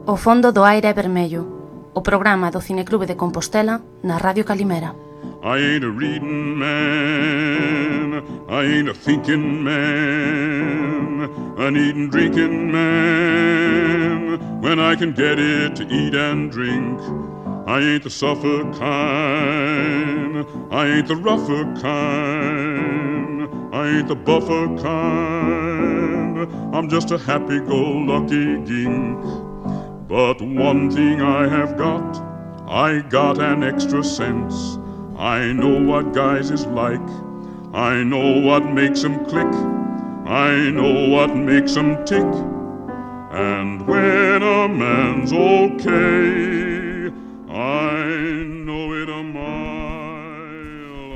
O fondo do aire é vermello, o programa do Cineclube de Compostela na Radio Calimera. I ain't a reading man, I ain't a thinking man, an eating, drinking man, when I can get it to eat and drink. I ain't the suffer kind, I ain't the rougher kind, I ain't the buffer kind, I'm just a happy-go-lucky gink. But one thing I have got, I got an extra sense. I know what guys is like, I know what makes them click, I know what makes them tick. And when a man's okay, I know it a mile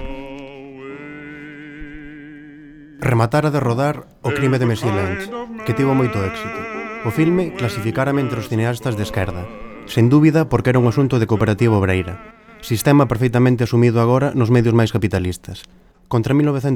away. Rematara de rodar O crime de Messy Lynch, que tivo moito éxito. O filme clasificárame entre os cineastas de esquerda, sen dúbida porque era un asunto de cooperativa obreira, sistema perfeitamente asumido agora nos medios máis capitalistas. Contra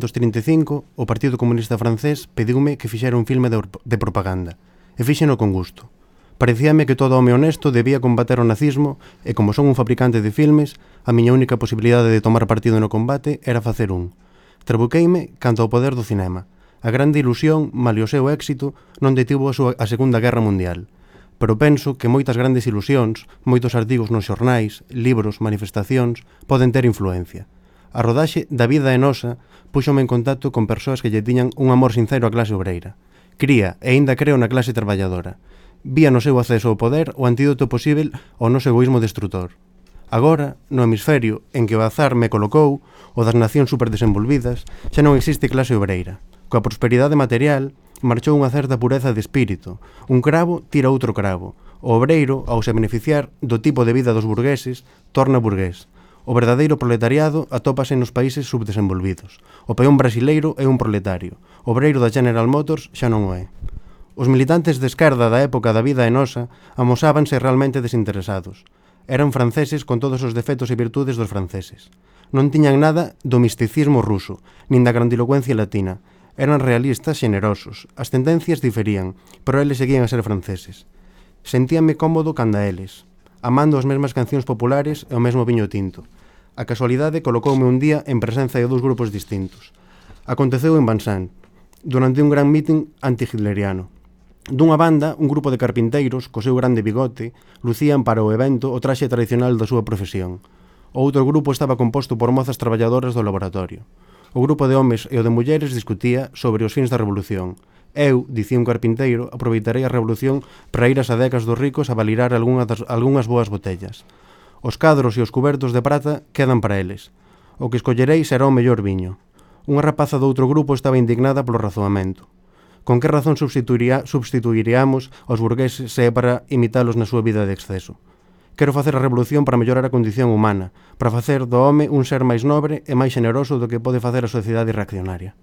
1935, o Partido Comunista Francés pediume que fixera un filme de propaganda, e fíxeno con gusto. Parecíame que todo home honesto debía combater o nazismo, e como son un fabricante de filmes, a miña única posibilidade de tomar partido no combate era facer un. Trabuqueime canto ao poder do cinema. A grande ilusión, malia o seu éxito, non detivo a Segunda Guerra Mundial. Pero penso que moitas grandes ilusións, moitos artigos nos xornais, libros, manifestacións, poden ter influencia. A rodaxe da Vida é Nosa púxome en contacto con persoas que lle tiñan un amor sincero á clase obreira. Cría e aínda creo na clase traballadora. Vía no seu acceso ao poder o antídoto posível ao noso egoísmo destrutor. Agora, no hemisferio en que o azar me colocou, o das nacións superdesenvolvidas, xa non existe clase obreira. Coa prosperidade material, marchou unha certa pureza de espírito. Un cravo tira outro cravo. O obreiro, ao se beneficiar do tipo de vida dos burgueses, torna burgués. O verdadeiro proletariado atópase nos países subdesenvolvidos. O peón brasileiro é un proletario. O obreiro da General Motors xa non o é. Os militantes de esquerda da época da Vida é Nosa amosábanse realmente desinteresados. Eran franceses con todos os defectos e virtudes dos franceses. Non tiñan nada do misticismo ruso, nin da grandilocuencia latina. Eran realistas xenerosos, as tendencias diferían, pero eles seguían a ser franceses. Sentíame cómodo canda eles, amando as mesmas cancións populares e o mesmo viño tinto. A casualidade colocoume un día en presenza de dous grupos distintos. Aconteceu en Bansan, durante un gran meeting anti-hitleriano. Dunha banda, un grupo de carpinteiros, co seu grande bigote, lucían para o evento o traxe tradicional da súa profesión. O outro grupo estaba composto por mozas traballadoras do laboratorio. O grupo de homes e o de mulleres discutía sobre os fins da revolución. Eu, dicía un carpinteiro, aproveitarei a revolución para ir ás adecas dos ricos a valirar algunhas boas botellas. Os cadros e os cubertos de prata quedan para eles. O que escollerei será o mellor viño. Unha rapaza do outro grupo estaba indignada polo razoamento. Con que razón substituiríamos aos burgueses se é para imitalos na súa vida de exceso? Quero facer a revolución para mellorar a condición humana, para facer do home un ser máis nobre e máis xeneroso do que pode facer a sociedade reaccionaria.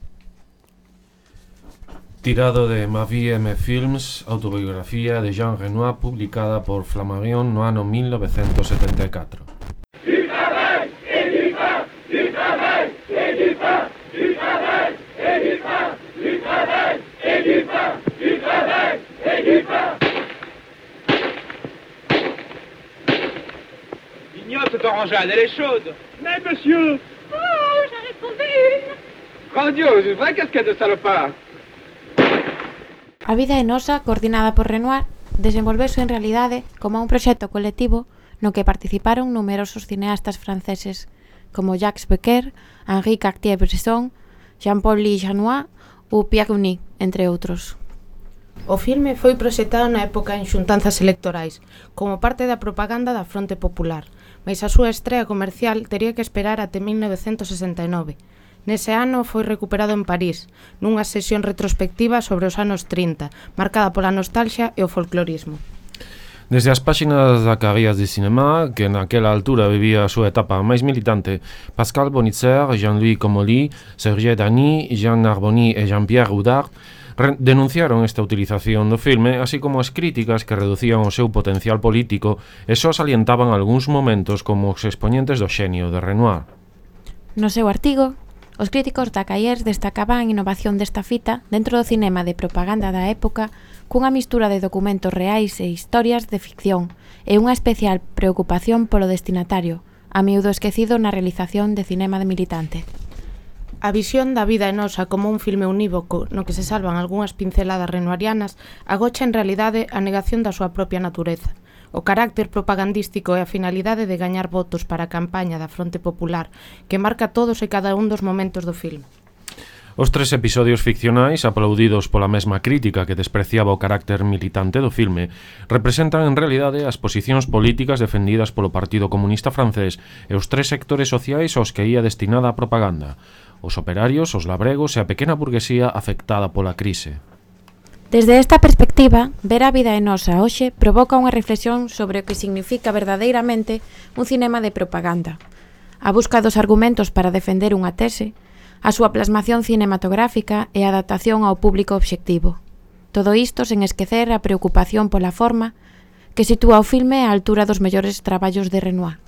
Tirado de Ma vie et mes films, autobiografía de Jean Renoir publicada por Flammarion no ano 1974. Cette orangeade, elle est chaude. Mais monsieur! Oh, j'en ai trouvé une! Grandiose, une vraie casquette de salopard. A Vida é Nosa, coordinada por Renoir, desenvolveuse en realidade como un proxecto colectivo no que participaron numerosos cineastas franceses como Jacques Becker, Henri Cartier-Bresson, Jean-Paul Lijanois ou Pierre Uny, entre outros. O filme foi proxectado na época en xuntanzas electorais, como parte da propaganda da Fronte Popular, mas a súa estrea comercial tería que esperar até 1969. Nese ano foi recuperado en París, nunha sesión retrospectiva sobre os anos 30, marcada pola nostalgia e o folclorismo. Desde as páxinas da Carrière de Cinema, que naquela altura vivía a súa etapa máis militante, Pascal Bonitzer, Jean-Louis Comolli, Serge Dany, Jean Narbonny e Jean-Pierre Houdard denunciaron esta utilización do filme, así como as críticas que reducían o seu potencial político e só salientaban algúns momentos como os expoñentes do xenio de Renoir. No seu artigo, os críticos da Cahiers destacaban a innovación desta fita dentro do cinema de propaganda da época cunha mistura de documentos reais e historias de ficción e unha especial preocupación polo destinatario, a miúdo esquecido na realización de cinema de militante. A visión da vida é nosa como un filme unívoco no que se salvan algunhas pinceladas renoirianas agocha en realidade a negación da súa propia natureza. O carácter propagandístico e a finalidade de gañar votos para a campaña da Fronte Popular que marca todos e cada un dos momentos do filme. Os 3 episodios ficcionais, aplaudidos pola mesma crítica que despreciaba o carácter militante do filme, representan en realidade as posicións políticas defendidas polo Partido Comunista Francés e os 3 sectores sociais aos que ia destinada a propaganda: os operarios, os labregos e a pequena burguesía afectada pola crise. Desde esta perspectiva, ver A vida é nosa hoxe provoca unha reflexión sobre o que significa verdadeiramente un cinema de propaganda, a busca dos argumentos para defender unha tese, a súa plasmación cinematográfica e a adaptación ao público obxectivo. Todo isto sen esquecer a preocupación pola forma que sitúa o filme á altura dos mellores traballos de Renoir.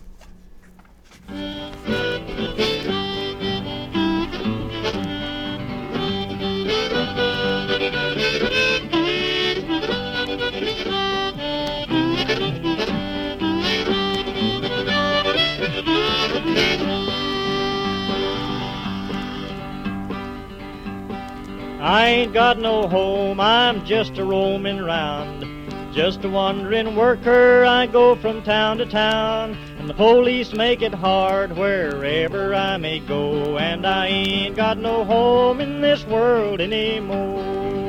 I ain't got no home, I'm just a roaming round, just a wandering worker, I go from town to town, and the police make it hard wherever I may go, and I ain't got no home in this world anymore.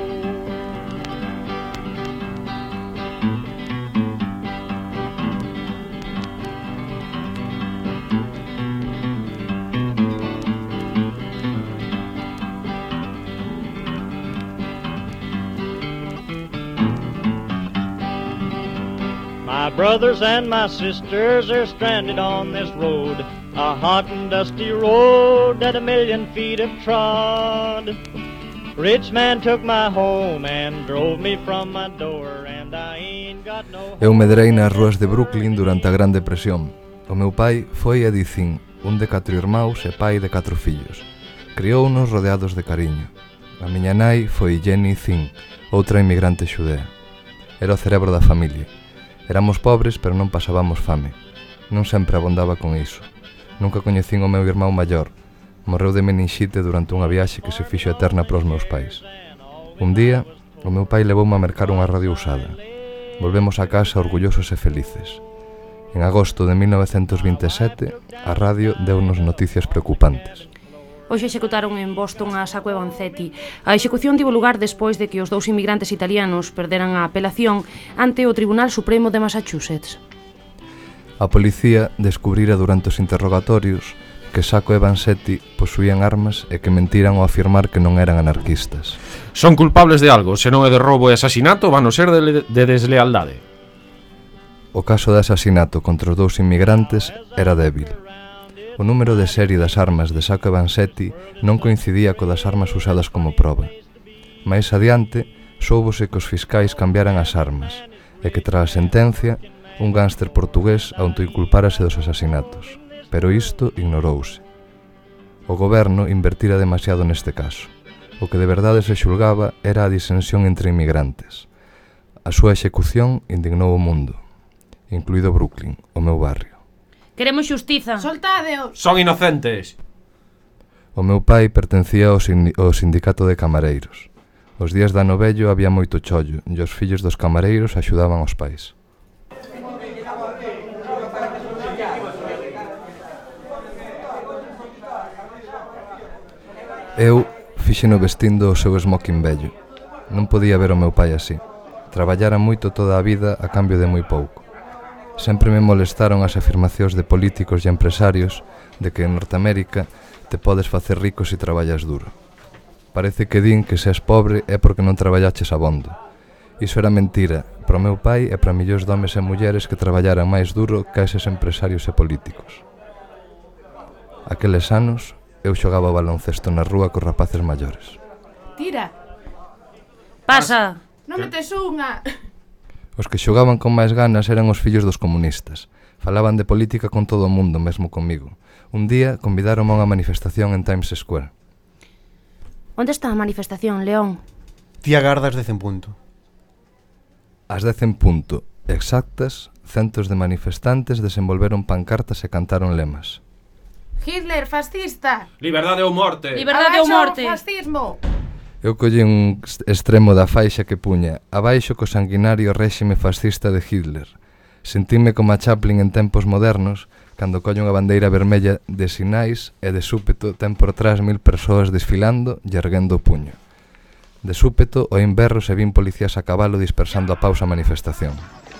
My brothers and my sisters are stranded on this road, a hot and dusty road that 1,000,000 feet have trod. Rich man took my home and drove me from my door, and I ain't got no... Eu medrei nas ruas de Brooklyn durante a Gran Depresión. O meu pai foi Eddie Zinn, un de 4 irmãos e pai de 4 fillos. Criounos rodeados de cariño. A miña nai foi Jenny Zinn, outra inmigrante xudea. Era o cerebro da familia. Éramos pobres, pero non pasábamos fame. Non sempre abondaba con iso. Nunca coñecín o meu irmão maior. Morreu de meninxite durante unha viaxe que se fixo eterna para os meus pais. Un día, o meu pai levoume a mercar unha radio usada. Volvemos a casa orgullosos e felices. En agosto de 1927, a radio deu-nos noticias preocupantes. Hoxe executaron en Boston a Sacco e Vanzetti. A execución tivo lugar despois de que os 2 inmigrantes italianos perderan a apelación ante o Tribunal Supremo de Massachusetts. A policía descubrira durante os interrogatorios que Sacco e Vanzetti posuían armas e que mentiran ao afirmar que non eran anarquistas. Son culpables de algo, se non é de roubo e asasinato, van a ser de deslealdade. O caso de asasinato contra os 2 inmigrantes era débil. O número de serie das armas de Sacco e Vanzetti non coincidía co das armas usadas como proba. Mais adiante, soubose que os fiscais cambiaran as armas e que tras a sentencia, un gánster portugués autoinculpárase dos asasinatos. Pero isto ignorouse. O goberno invertira demasiado neste caso. O que de verdade se xulgaba era a disensión entre inmigrantes. A súa execución indignou o mundo, incluído Brooklyn, o meu barrio. Queremos xustiza. Soltádeos. Son inocentes. O meu pai pertencía ao sindicato de camareiros. Os días da novello había moito chollo e os fillos dos camareiros axudaban aos pais. Eu fixeno vestindo o seu smoking vello. Non podía ver o meu pai así. Traballara moito toda a vida a cambio de moi pouco. Sempre me molestaron as afirmacións de políticos e empresarios de que en Norteamérica te podes facer rico se traballas duro. Parece que din que se és pobre é porque non traballaches abondo. Iso era mentira para o meu pai e para millóns de homes e mulleres que traballaran máis duro que eses empresarios e políticos. Aqueles anos, eu xogaba baloncesto na rúa cos rapaces maiores. Tira. Pasa. Non metes unha. Os que xogaban con máis ganas eran os fillos dos comunistas. Falaban de política con todo o mundo, mesmo comigo. Un día convidaronme a unha manifestación en Times Square. Onde está a manifestación, León? Ti agardas 10 en punto. Ás 10 en punto, exactas, centos de manifestantes desenvolveron pancartas e cantaron lemas. Hitler, fascista! Liberdade ou morte! Liberdade ou morte! Fascismo! Eu collí un extremo da faixa que puña abaixo co sanguinario réxime fascista de Hitler. Sentíme como a Chaplin en tempos modernos, cando colle unha bandeira vermella de sinais e de súpeto ten por trás 1000 persoas desfilando e erguendo o puño. De súpeto, o inverno se vin policías a cabalo dispersando a pausa manifestación.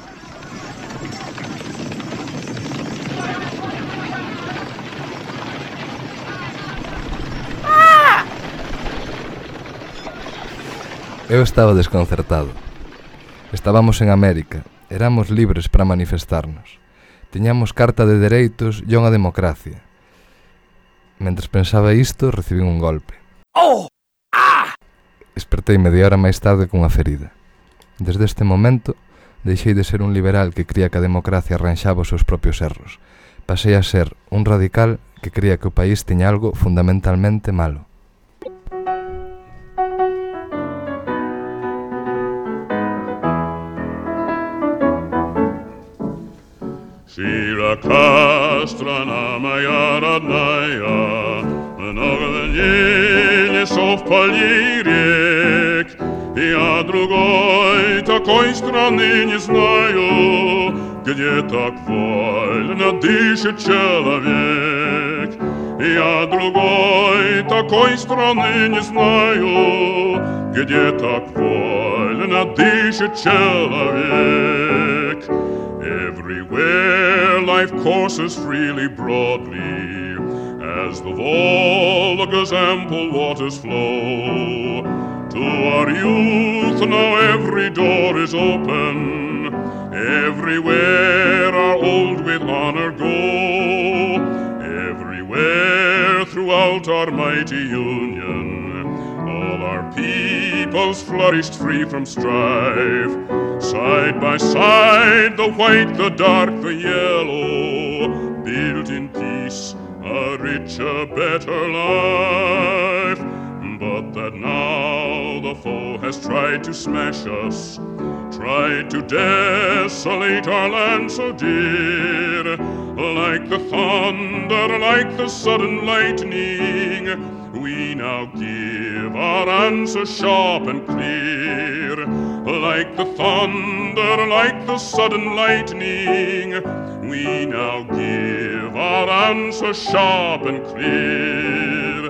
Eu estaba desconcertado. Estábamos en América, éramos libres para manifestarnos. Tiñamos carta de dereitos e unha democracia. Mentres pensaba isto, recibí un golpe. ¡Oh! ¡Ah! Espertei media hora máis tarde cunha ferida. Desde este momento, deixei de ser un liberal que cría que a democracia arranxaba os seus propios erros. Pasei a ser un radical que cría que o país tiña algo fundamentalmente malo. Shira Kastrana moja родная, много дней лесов полей рек. Я другой такой страны не знаю, где так вольно дышит человек. Я другой такой страны не знаю, где так вольно дышит человек. Everywhere life courses freely broadly, as the Volga's ample waters flow. To our youth now every door is open, everywhere our old with honor go. Everywhere throughout our mighty union, all our peoples flourished free from strife. Side by side, the white, the dark, the yellow, built in peace a richer, better life. But that now the foe has tried to smash us, tried to desolate our land so dear. Like the thunder, like the sudden lightning, we now give our answer sharp and clear. Like the thunder, like the sudden lightning, we now give our answer sharp and clear.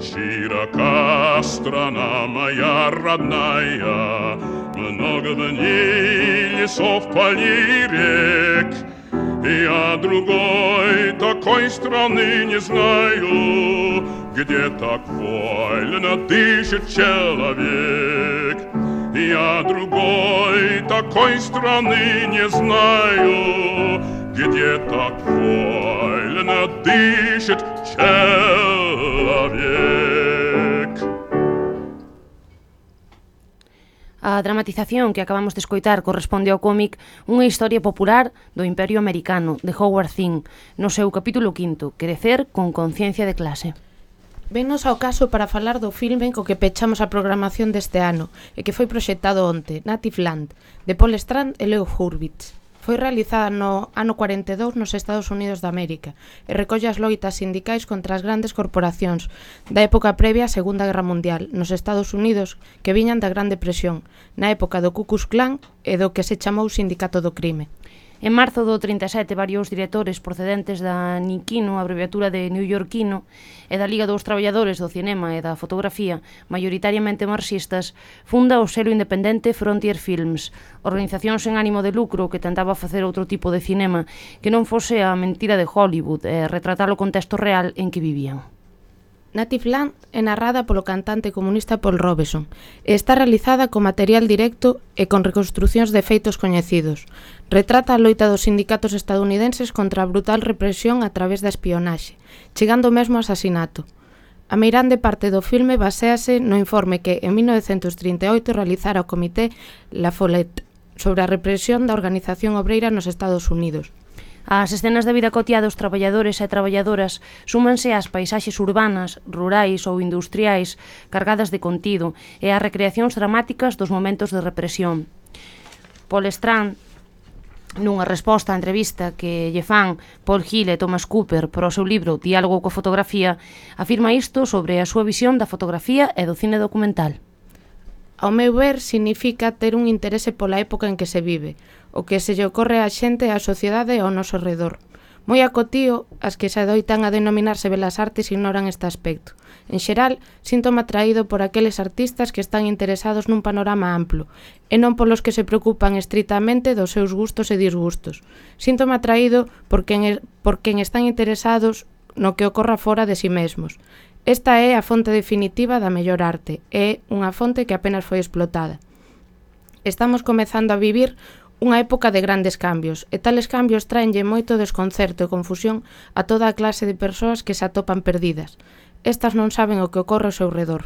Широка страна моя родная, много дней лесов, полей, рек. Я другой такой страны не знаю, где так вольно дышит человек. Я другой такой страны не знаю, где так вольно дышит человек. A dramatización que acabamos de escoitar corresponde ao cómic Unha historia popular do Imperio Americano, de Howard Zinn, no seu capítulo 5, Crecer con conciencia de clase. Vennos ao caso para falar do filme co que pechamos a programación deste ano e que foi proxectado onte, Native Land, de Paul Strand e Leo Hurwitz. Foi realizada no ano 42 nos Estados Unidos de América e recolle as loitas sindicais contra as grandes corporacións da época previa á Segunda Guerra Mundial nos Estados Unidos que viñan da Gran Depresión, na época do Ku Klux Klan e do que se chamou Sindicato do Crime. En marzo do 37, varios directores procedentes da NICINO, abreviatura de New Yorkino, e da Liga dos Traballadores do Cinema e da Fotografía, maioritariamente marxistas, funda o selo independente Frontier Films, organización sen ánimo de lucro que tentaba facer outro tipo de cinema que non fose a mentira de Hollywood e retratar o contexto real en que vivían. Native Land é narrada polo cantante comunista Paul Robeson e está realizada con material directo e con reconstrucións de feitos coñecidos. Retrata a loita dos sindicatos estadounidenses contra a brutal represión a través da espionaxe, chegando mesmo ao asasinato. A meirande parte do filme baséase no informe que en 1938 realizara o Comité La Follette sobre a represión da organización obreira nos Estados Unidos. As escenas da vida cotiá dos traballadores e traballadoras súmanse ás paisaxes urbanas, rurais ou industriais cargadas de contido e ás recreacións dramáticas dos momentos de represión. Paul Strand, nunha resposta á entrevista que lle fan Paul Hill e Thomas Cooper para o seu libro Diálogo coa fotografía, afirma isto sobre a súa visión da fotografía e do cine documental. Ao meu ver, significa ter un interese pola época en que se vive, o que se lle ocorre á xente e á sociedade ao noso redor. Moi acotío, as que se adoitan a denominarse belas artes ignoran este aspecto. En xeral, síntome atraído por aqueles artistas que están interesados nun panorama amplo, e non polos que se preocupan estritamente dos seus gustos e disgustos. Síntome atraído por quen están interesados no que ocorra fora de si mesmos. Esta é a fonte definitiva da mellor arte, é unha fonte que apenas foi explotada. Estamos comezando a vivir unha época de grandes cambios, e tales cambios traenlle moito desconcerto e confusión a toda a clase de persoas que se atopan perdidas. Estas non saben o que ocorre ao seu redor.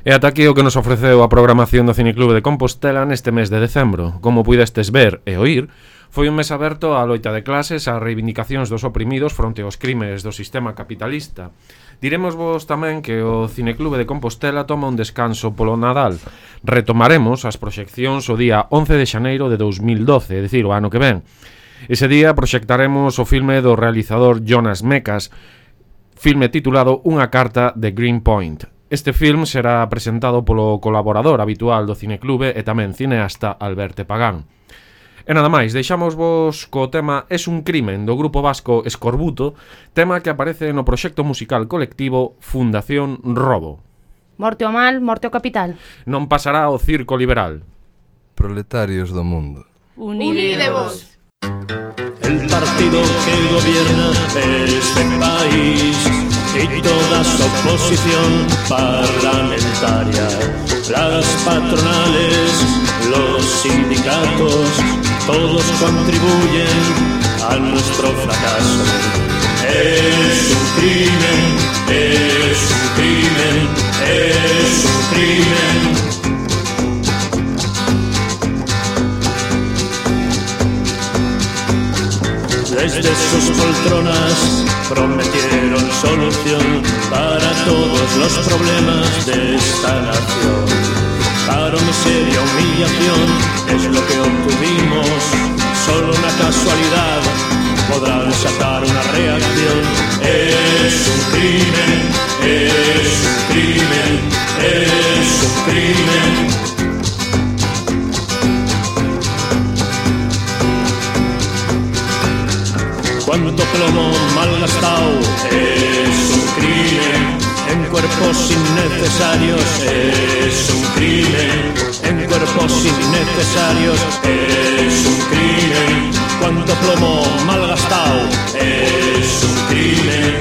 E ata aquí o que nos ofreceu a programación do Cineclube de Compostela neste mes de decembro. Como puidestes ver e oír, foi un mes aberto á loita de clases, ás reivindicacións dos oprimidos fronte aos crimes do sistema capitalista. Diremosvos tamén que o Cineclube de Compostela toma un descanso polo Nadal. Retomaremos as proxeccións o día 11 de xaneiro de 2012, é dicir, o ano que ven. Ese día proxectaremos o filme do realizador Jonas Mekas, filme titulado Unha carta de Greenpoint. Este film será presentado polo colaborador habitual do Cineclube e tamén cineasta Alberto Pagán. E nada máis, deixamosvos co tema Es un crimen do grupo vasco Escorbuto, tema que aparece no proxecto musical colectivo Fundación Robo. Morte ao mal, morte ao capital. Non pasará o circo liberal. Proletarios do mundo. Unidevos. El partido que gobierna este país y toda su oposición parlamentaria, las patronales, los sindicatos, todos contribuyen a nuestro fracaso. Es un crimen, es un crimen, es un crimen. Desde sus poltronas prometieron solución para todos los problemas de esta nación. Paro, miseria, humillación es lo que obtuvimos. Solo una casualidad podrá desatar una reacción. Es un crimen, es un crimen, es un crimen. Cuánto plomo malgastado es un crimen, en cuerpos innecesarios es un crimen, en cuerpos innecesarios es un crimen. Cuánto plomo malgastado es un crimen.